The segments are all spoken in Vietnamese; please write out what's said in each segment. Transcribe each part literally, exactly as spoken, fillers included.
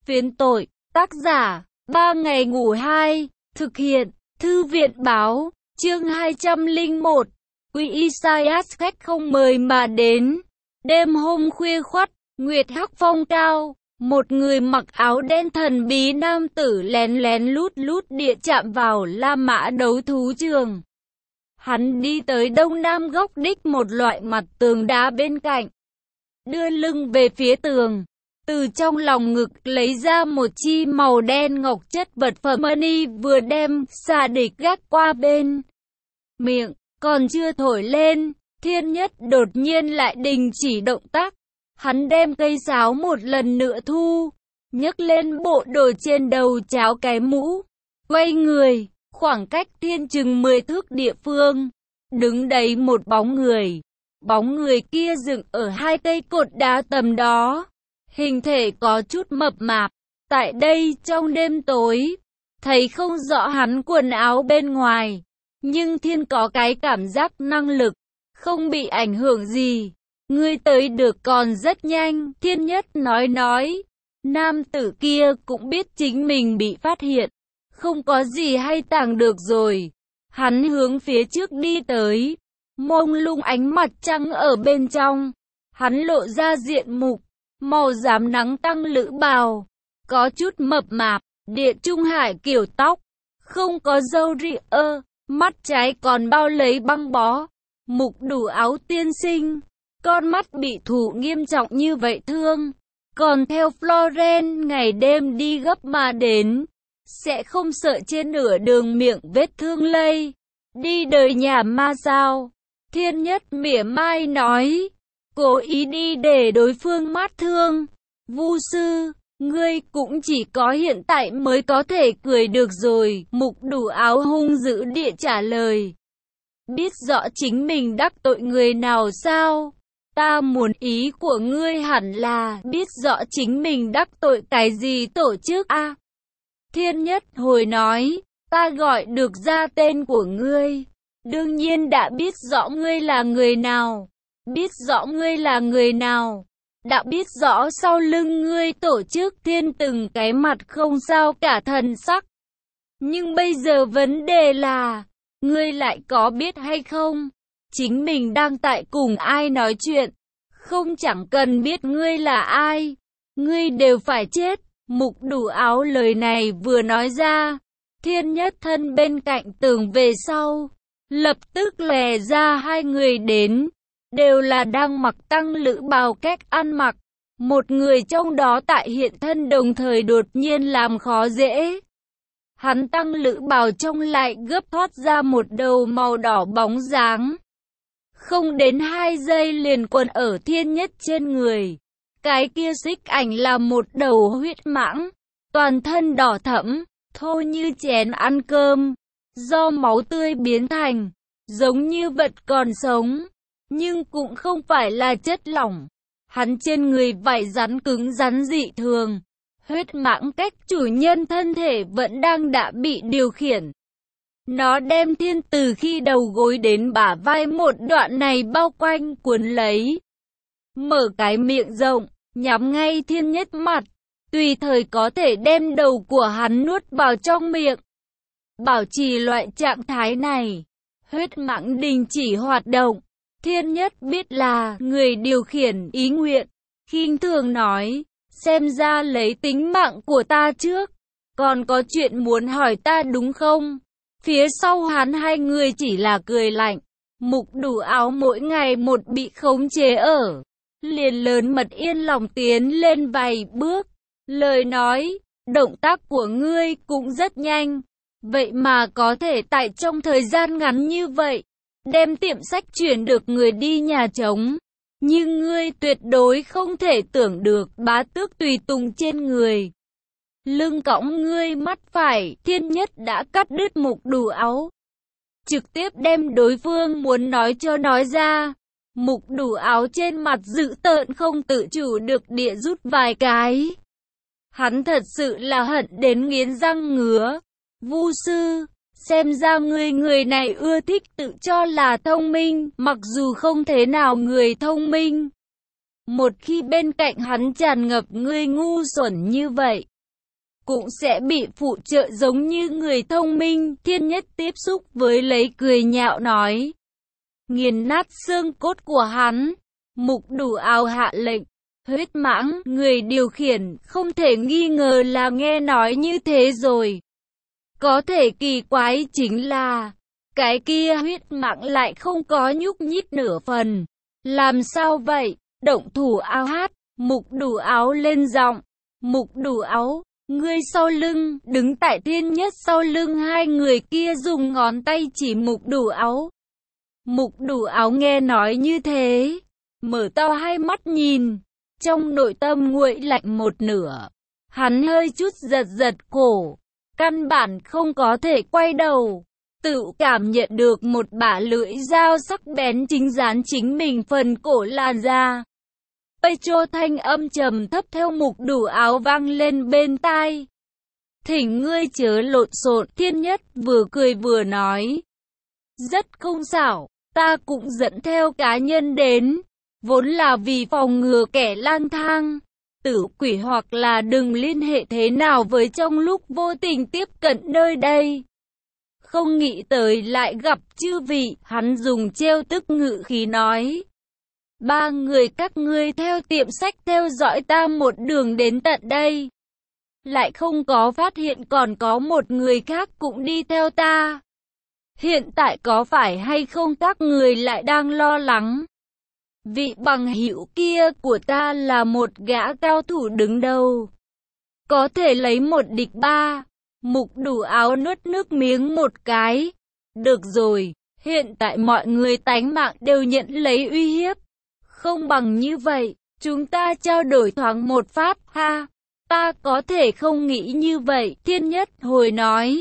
Phiến tội, tác giả, ba ngày ngủ hai, thực hiện, thư viện báo, chương hai trăm lẻ một, Quý Isaias khách không mời mà đến. Đêm hôm khuya khoắt, nguyệt hắc phong cao, một người mặc áo đen thần bí nam tử lén lén lút lút địa chạm vào La Mã đấu thú trường. Hắn đi tới đông nam góc đích một loại mặt tường đá bên cạnh, đưa lưng về phía tường, từ trong lòng ngực lấy ra một chi màu đen ngọc chất vật phẩm money vừa đem xà địch gác qua bên miệng, còn chưa thổi lên, Thiên Nhất đột nhiên lại đình chỉ động tác. Hắn đem cây sáo một lần nữa thu, nhấc lên bộ đồ trên đầu cháo cái mũ, quay người, khoảng cách thiên chừng mười thước địa phương, đứng đấy một bóng người. Bóng người kia dựng ở hai cây cột đá tầm đó, hình thể có chút mập mạp. Tại đây trong đêm tối, thấy không rõ hắn quần áo bên ngoài, nhưng Thiên có cái cảm giác năng lực, không bị ảnh hưởng gì. Ngươi tới được còn rất nhanh, Thiên Nhất nói nói. Nam tử kia cũng biết chính mình bị phát hiện, không có gì hay tàng được rồi. Hắn hướng phía trước đi tới, mông lung ánh mặt trăng ở bên trong. Hắn lộ ra diện mục, màu rám nắng tăng lữ bào, có chút mập mạp, địa trung hải kiểu tóc, không có râu ria, mắt trái còn bao lấy băng bó, mục đủ áo tiên sinh. Con mắt bị thụ nghiêm trọng như vậy thương, còn theo Florence ngày đêm đi gấp mà đến, sẽ không sợ trên nửa đường miệng vết thương lây. Đi đời nhà ma sao? Thiên Nhất mỉa mai nói, cố ý đi để đối phương mát thương. Vu sư, ngươi cũng chỉ có hiện tại mới có thể cười được rồi. Mục đủ áo hung dữ địa trả lời, biết rõ chính mình đắc tội người nào sao? Ta muốn ý của ngươi hẳn là biết rõ chính mình đắc tội cái gì tổ chức a? À, Thiên Nhất hồi nói, ta gọi được ra tên của ngươi, đương nhiên đã biết rõ ngươi là người nào. Biết rõ ngươi là người nào, đã biết rõ sau lưng ngươi tổ chức. Thiên từng cái mặt không sao cả thần sắc. Nhưng bây giờ vấn đề là, ngươi lại có biết hay không? Chính mình đang tại cùng ai nói chuyện, không chẳng cần biết ngươi là ai, ngươi đều phải chết. Mục đủ áo lời này vừa nói ra, Thiên Nhất thân bên cạnh tường về sau, lập tức lè ra hai người đến, đều là đang mặc tăng lữ bào cách ăn mặc. Một người trong đó tại hiện thân đồng thời đột nhiên làm khó dễ. Hắn tăng lữ bào trong lại gấp thoát ra một đầu màu đỏ bóng dáng. Không đến hai giây liền quần ở Thiên Nhất trên người. Cái kia xích ảnh là một đầu huyết mãng, toàn thân đỏ thẫm, thô như chén ăn cơm, do máu tươi biến thành, giống như vật còn sống, nhưng cũng không phải là chất lỏng. Hắn trên người vảy rắn cứng rắn dị thường. Huyết mãng cách chủ nhân thân thể vẫn đang đã bị điều khiển. Nó đem Thiên từ khi đầu gối đến bả vai một đoạn này bao quanh cuốn lấy. Mở cái miệng rộng, nhắm ngay Thiên Nhất mặt, tùy thời có thể đem đầu của hắn nuốt vào trong miệng. Bảo trì loại trạng thái này, huyết mãng đình chỉ hoạt động. Thiên Nhất biết là người điều khiển ý nguyện, khinh thường nói, xem ra lấy tính mạng của ta trước, còn có chuyện muốn hỏi ta đúng không? Phía sau hắn hai người chỉ là cười lạnh. Mục đủ áo mỗi ngày một bị khống chế ở, liền lớn mật yên lòng tiến lên vài bước. Lời nói, động tác của ngươi cũng rất nhanh, vậy mà có thể tại trong thời gian ngắn như vậy, đem tiệm sách chuyển được người đi nhà trống. Nhưng ngươi tuyệt đối không thể tưởng được bá tước tùy tùng trên người, lưng cõng ngươi mắt phải. Thiên Nhất đã cắt đứt mục đủ áo, trực tiếp đem đối phương muốn nói cho nói ra. Mục đủ áo trên mặt dữ tợn không tự chủ được địa rút vài cái. Hắn thật sự là hận đến nghiến răng ngứa. Vu sư, xem ra ngươi người này ưa thích tự cho là thông minh, mặc dù không thế nào người thông minh. Một khi bên cạnh hắn tràn ngập ngươi ngu xuẩn như vậy, cũng sẽ bị phụ trợ giống như người thông minh. Thiên Nhất tiếp xúc với lấy cười nhạo nói. Nghiền nát xương cốt của hắn. Mục Đủ Áo hạ lệnh. Huyết Mãng, người điều khiển, không thể nghi ngờ là nghe nói như thế rồi. Có thể kỳ quái chính là, cái kia Huyết Mãng lại không có nhúc nhích nửa phần. Làm sao vậy? Động thủ áo hát, Mục Đủ Áo lên giọng. Mục Đủ Áo, ngươi sau lưng, đứng tại Thiên Nhất sau lưng hai người kia dùng ngón tay chỉ Mục Đủ Áo. Mục Đủ Áo nghe nói như thế, mở to hai mắt nhìn, trong nội tâm nguội lạnh một nửa. Hắn hơi chút giật giật cổ, căn bản không có thể quay đầu, tự cảm nhận được một bả lưỡi dao sắc bén chính dán chính mình phần cổ làn da. Petro thanh âm trầm thấp theo Mục Đủ Áo vang lên bên tai. Thỉnh ngươi chớ lộn xộn, Thiên Nhất vừa cười vừa nói. Rất không xảo, ta cũng dẫn theo cá nhân đến, vốn là vì phòng ngừa kẻ lang thang, tử quỷ hoặc là đừng liên hệ thế nào với trong lúc vô tình tiếp cận nơi đây. Không nghĩ tới lại gặp chư vị, hắn dùng trêu tức ngữ khí nói. Ba người các ngươi theo tiệm sách theo dõi ta một đường đến tận đây. Lại không có phát hiện còn có một người khác cũng đi theo ta. Hiện tại có phải hay không các người lại đang lo lắng? Vị bằng hữu kia của ta là một gã cao thủ đứng đầu. Có thể lấy một địch ba. Mục Đủ Áo nuốt nước miếng một cái. Được rồi, hiện tại mọi người tánh mạng đều nhận lấy uy hiếp. Không bằng như vậy, chúng ta trao đổi thoáng một phát ha. Ta có thể không nghĩ như vậy, Thiên Nhất hồi nói.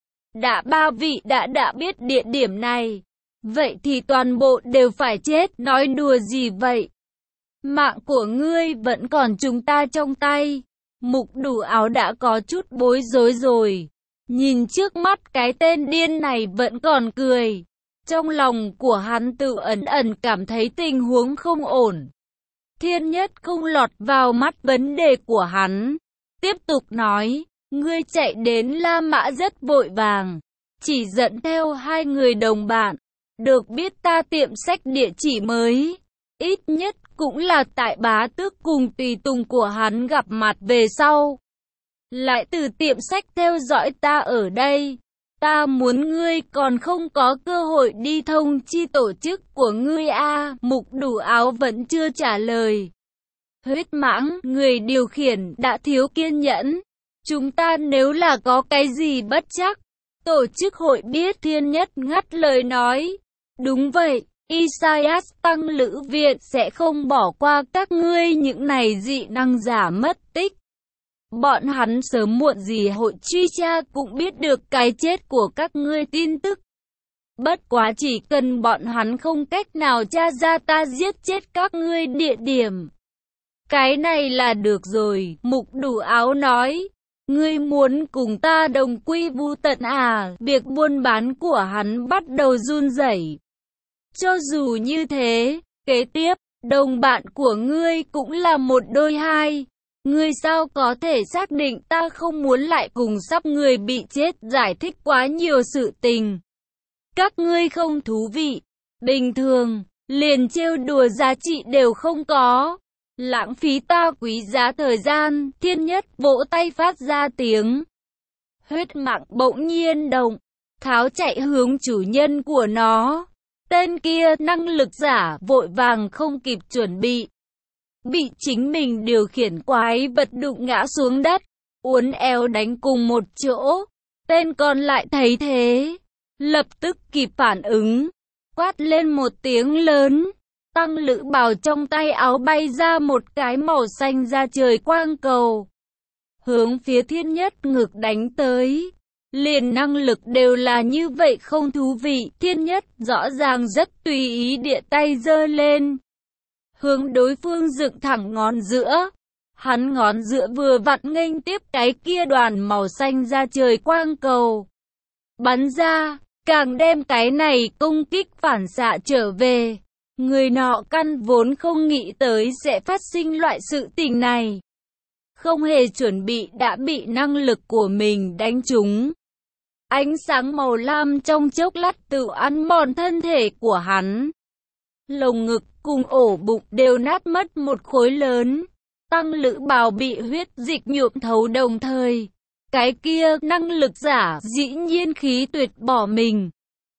Đã ba vị đã đã biết địa điểm này. Vậy thì toàn bộ đều phải chết, nói đùa gì vậy? Mạng của ngươi vẫn còn chúng ta trong tay. Mục Đủ Áo đã có chút bối rối rồi. Nhìn trước mắt cái tên điên này vẫn còn cười. Trong lòng của hắn tự ẩn ẩn cảm thấy tình huống không ổn. Thiên Nhất không lọt vào mắt vấn đề của hắn. Tiếp tục nói, ngươi chạy đến La Mã rất vội vàng. Chỉ dẫn theo hai người đồng bạn. Được biết ta tiệm sách địa chỉ mới. Ít nhất cũng là tại bá tước cùng tùy tùng của hắn gặp mặt về sau. Lại từ tiệm sách theo dõi ta ở đây. Ta muốn ngươi còn không có cơ hội đi thông chi tổ chức của ngươi a. À, Mục Đủ Áo vẫn chưa trả lời. Huyết Mãng, người điều khiển đã thiếu kiên nhẫn. Chúng ta nếu là có cái gì bất chắc, tổ chức hội biết. Thiên Nhất ngắt lời nói. Đúng vậy, Isaias Tăng Lữ Viện sẽ không bỏ qua các ngươi những này dị năng giả mất tích. Bọn hắn sớm muộn gì hội truy tra cũng biết được cái chết của các ngươi tin tức. Bất quá chỉ cần bọn hắn không cách nào tra ra ta giết chết các ngươi địa điểm. Cái này là được rồi, Mục Đủ Áo nói. Ngươi muốn cùng ta đồng quy vu tận à? Việc buôn bán của hắn bắt đầu run rẩy. Cho dù như thế, kế tiếp, đồng bạn của ngươi cũng là một đôi hai. Ngươi sao có thể xác định ta không muốn lại cùng sắp người bị chết giải thích quá nhiều sự tình. Các ngươi không thú vị, bình thường, liền trêu đùa giá trị đều không có. Lãng phí ta quý giá thời gian, Thiên Nhất vỗ tay phát ra tiếng. Huyết Mãng bỗng nhiên động, tháo chạy hướng chủ nhân của nó. Tên kia năng lực giả vội vàng không kịp chuẩn bị. Bị chính mình điều khiển quái vật đụng ngã xuống đất, uốn éo đánh cùng một chỗ. Tên còn lại thấy thế, lập tức kịp phản ứng, quát lên một tiếng lớn. Tăng Lữ bào trong tay áo bay ra một cái màu xanh ra trời quang cầu, hướng phía Thiên Nhất ngực đánh tới. Liền năng lực đều là như vậy không thú vị. Thiên Nhất rõ ràng rất tùy ý địa tay giơ lên, hướng đối phương dựng thẳng ngón giữa. Hắn ngón giữa vừa vặn nghênh tiếp cái kia đoàn màu xanh ra trời quang cầu, bắn ra, càng đem cái này công kích phản xạ trở về. Người nọ căn vốn không nghĩ tới sẽ phát sinh loại sự tình này. không hề chuẩn bị đã bị năng lực của mình đánh trúng. Ánh sáng màu lam trong chốc lát tự ăn mòn thân thể của hắn. Lồng ngực cùng ổ bụng đều nát mất một khối lớn. Tăng Lữ Bào bị huyết dịch nhuộm thấu đồng thời. Cái kia năng lực giả dĩ nhiên khí tuyệt bỏ mình,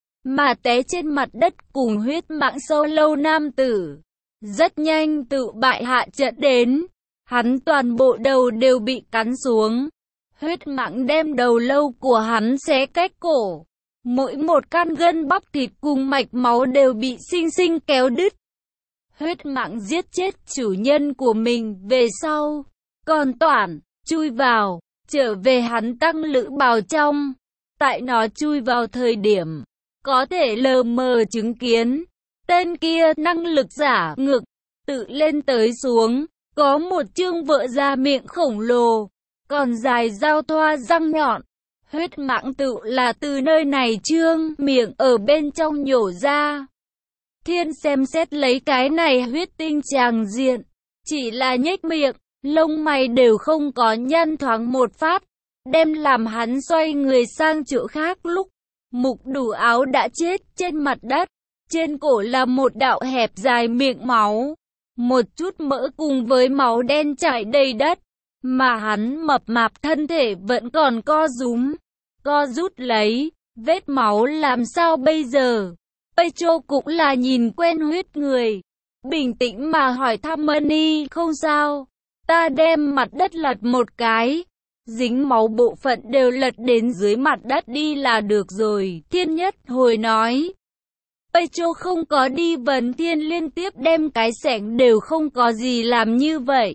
mà té trên mặt đất cùng huyết mạng sâu lâu nam tử. Rất nhanh tự bại hạ trận đến. Hắn toàn bộ đầu đều bị cắn xuống. Huyết mạng đem đầu lâu của hắn xé cách cổ. Mỗi một căn gân bắp thịt cùng mạch máu đều bị xinh xinh kéo đứt. Huyết mạng giết chết chủ nhân của mình về sau. Còn Toản, chui vào, trở về hắn Tăng Lữ Bào trong. Tại nó chui vào thời điểm, có thể lờ mờ chứng kiến. Tên kia năng lực giả ngực, tự lên tới xuống. Có một chương vợ ra miệng khổng lồ, còn dài giao thoa răng nhọn. Huyết mạng tự là từ nơi này trương miệng ở bên trong nhổ ra. Thiên xem xét lấy cái này huyết tinh tràng diện, chỉ là nhếch miệng, lông mày đều không có nhăn thoáng một phát, đem làm hắn xoay người sang chỗ khác lúc. Mục Đủ Áo đã chết trên mặt đất, trên cổ là một đạo hẹp dài miệng máu. Một chút mỡ cùng với máu đen chảy đầy đất, mà hắn mập mạp thân thể vẫn còn co rúm, co rút lấy, vết máu làm sao bây giờ? Petro cũng là nhìn quen huyết người, bình tĩnh mà hỏi thăm Mani, không sao, ta đem mặt đất lật một cái, dính máu bộ phận đều lật đến dưới mặt đất đi là được rồi, Thiên Nhất hồi nói. Petro không có đi vấn thiên liên tiếp đem cái xẻng đều không có gì làm như vậy.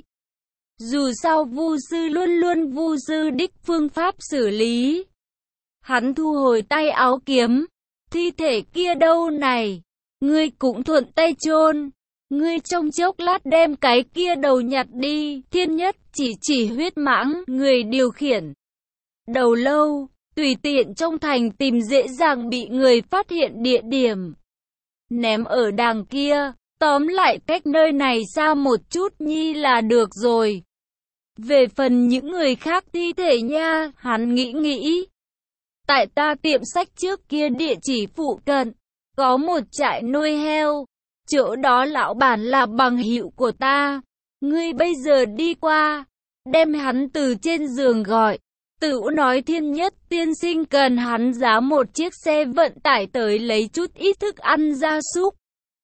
Dù sao vu sư luôn luôn vu sư đích phương pháp xử lý. Hắn thu hồi tay áo kiếm. Thi thể kia đâu này? Ngươi cũng thuận tay chôn. Ngươi trong chốc lát đem cái kia đầu nhặt đi. Thiên Nhất chỉ chỉ huyết mãng, người điều khiển. Đầu lâu, tùy tiện trong thành tìm dễ dàng bị người phát hiện địa điểm. Ném ở đàng kia, tóm lại cách nơi này xa một chút nhi là được rồi. Về phần những người khác thi thể nha, hắn nghĩ nghĩ. Tại ta tiệm sách trước kia địa chỉ phụ cận, có một trại nuôi heo, chỗ đó lão bản là bằng hữu của ta. Ngươi bây giờ đi qua, đem hắn từ trên giường gọi. Tự nói Thiên Nhất tiên sinh cần hắn giá một chiếc xe vận tải tới lấy chút ít thức ăn gia súc.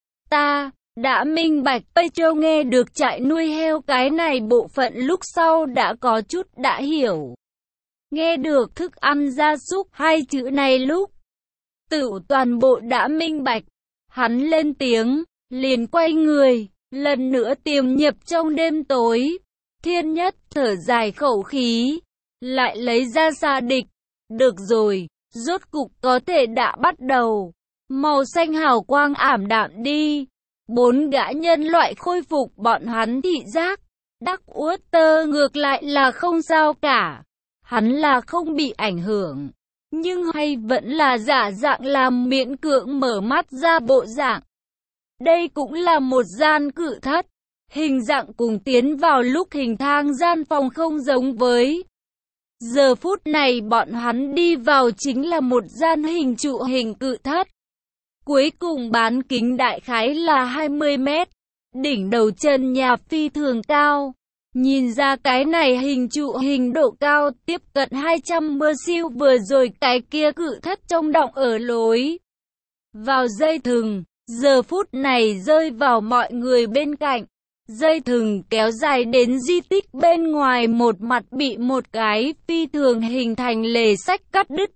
Ta đã minh bạch. Petro nghe được trại nuôi heo cái này bộ phận lúc sau đã có chút đã hiểu. Nghe được thức ăn gia súc hai chữ này lúc, tự toàn bộ đã minh bạch. Hắn lên tiếng, liền quay người, lần nữa tiềm nhập trong đêm tối. Thiên Nhất thở dài khẩu khí, lại lấy ra xạ địch. Được rồi, rốt cục có thể đã bắt đầu. Màu xanh hào quang ảm đạm đi. Bốn gã nhân loại khôi phục bọn hắn thị giác. Đắc Uất Tơ ngược lại là không sao cả. Hắn là không bị ảnh hưởng. Nhưng hay vẫn là giả dạng làm miễn cưỡng mở mắt ra bộ dạng. Đây cũng là một gian cự thất. Hình dạng cùng tiến vào lúc hình thang gian phòng không giống với. Giờ phút này bọn hắn đi vào chính là một gian hình trụ hình cự thất. Cuối cùng bán kính đại khái là hai mươi mét. Đỉnh đầu chân nhà phi thường cao. Nhìn ra cái này hình trụ hình độ cao tiếp cận hai trăm mơ siêu vừa rồi cái kia cự thất trong động ở lối vào dây thừng. Giờ phút này rơi vào mọi người bên cạnh. Dây thừng kéo dài đến di tích bên ngoài, một mặt bị một cái phi thường hình thành lề sách cắt đứt.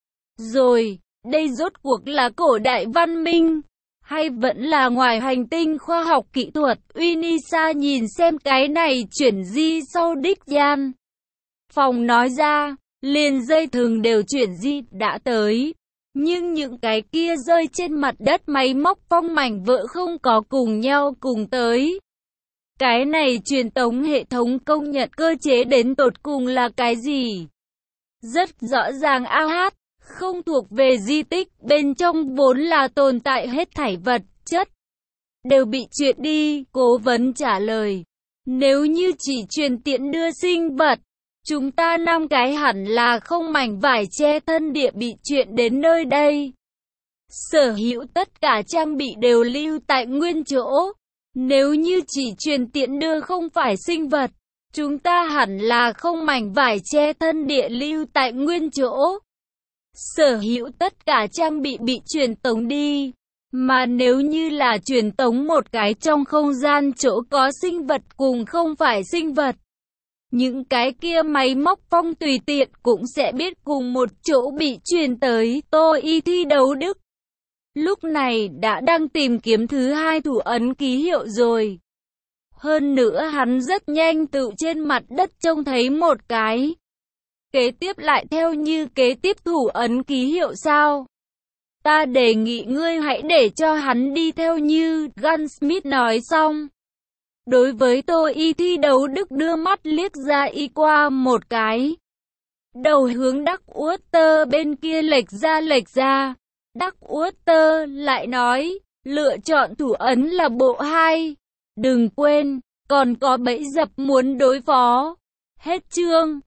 Rồi, đây rốt cuộc là cổ đại văn minh, hay vẫn là ngoài hành tinh khoa học kỹ thuật? Unisa nhìn xem cái này chuyển di sau đích gian phòng nói ra, liền dây thừng đều chuyển di đã tới. Nhưng những cái kia rơi trên mặt đất máy móc phong mảnh vỡ không có cùng nhau cùng tới. Cái này truyền tống hệ thống công nhận cơ chế đến tột cùng là cái gì? Rất rõ ràng a hát, không thuộc về di tích, bên trong vốn là tồn tại hết thảy vật chất. Đều bị chuyển đi, cố vấn trả lời. Nếu như chỉ truyền tiễn đưa sinh vật, chúng ta năm cái hẳn là không mảnh vải che thân địa bị chuyện đến nơi đây. Sở hữu tất cả trang bị đều lưu tại nguyên chỗ. Nếu như chỉ truyền tiễn đưa không phải sinh vật, chúng ta hẳn là không mảnh vải che thân địa lưu tại nguyên chỗ. Sở hữu tất cả trang bị bị truyền tống đi. Mà nếu như là truyền tống một cái trong không gian chỗ có sinh vật cùng không phải sinh vật, những cái kia máy móc phong tùy tiện cũng sẽ biết cùng một chỗ bị truyền tới Tô Y thi đấu Đức. Lúc này đã đang tìm kiếm thứ hai thủ ấn ký hiệu rồi. Hơn nữa hắn rất nhanh tự trên mặt đất trông thấy một cái. Kế tiếp lại theo như kế tiếp thủ ấn ký hiệu sao? Ta đề nghị ngươi hãy để cho hắn đi theo như Gunsmith nói xong. Đối với Tô Y thi đấu Đức đưa mắt liếc ra y qua một cái. Đầu hướng Đắc Uất Tơ bên kia lệch ra lệch ra. Đắc Uất Tơ lại nói, lựa chọn thủ ấn là bộ hai. Đừng quên, còn có bẫy dập muốn đối phó. Hết chương.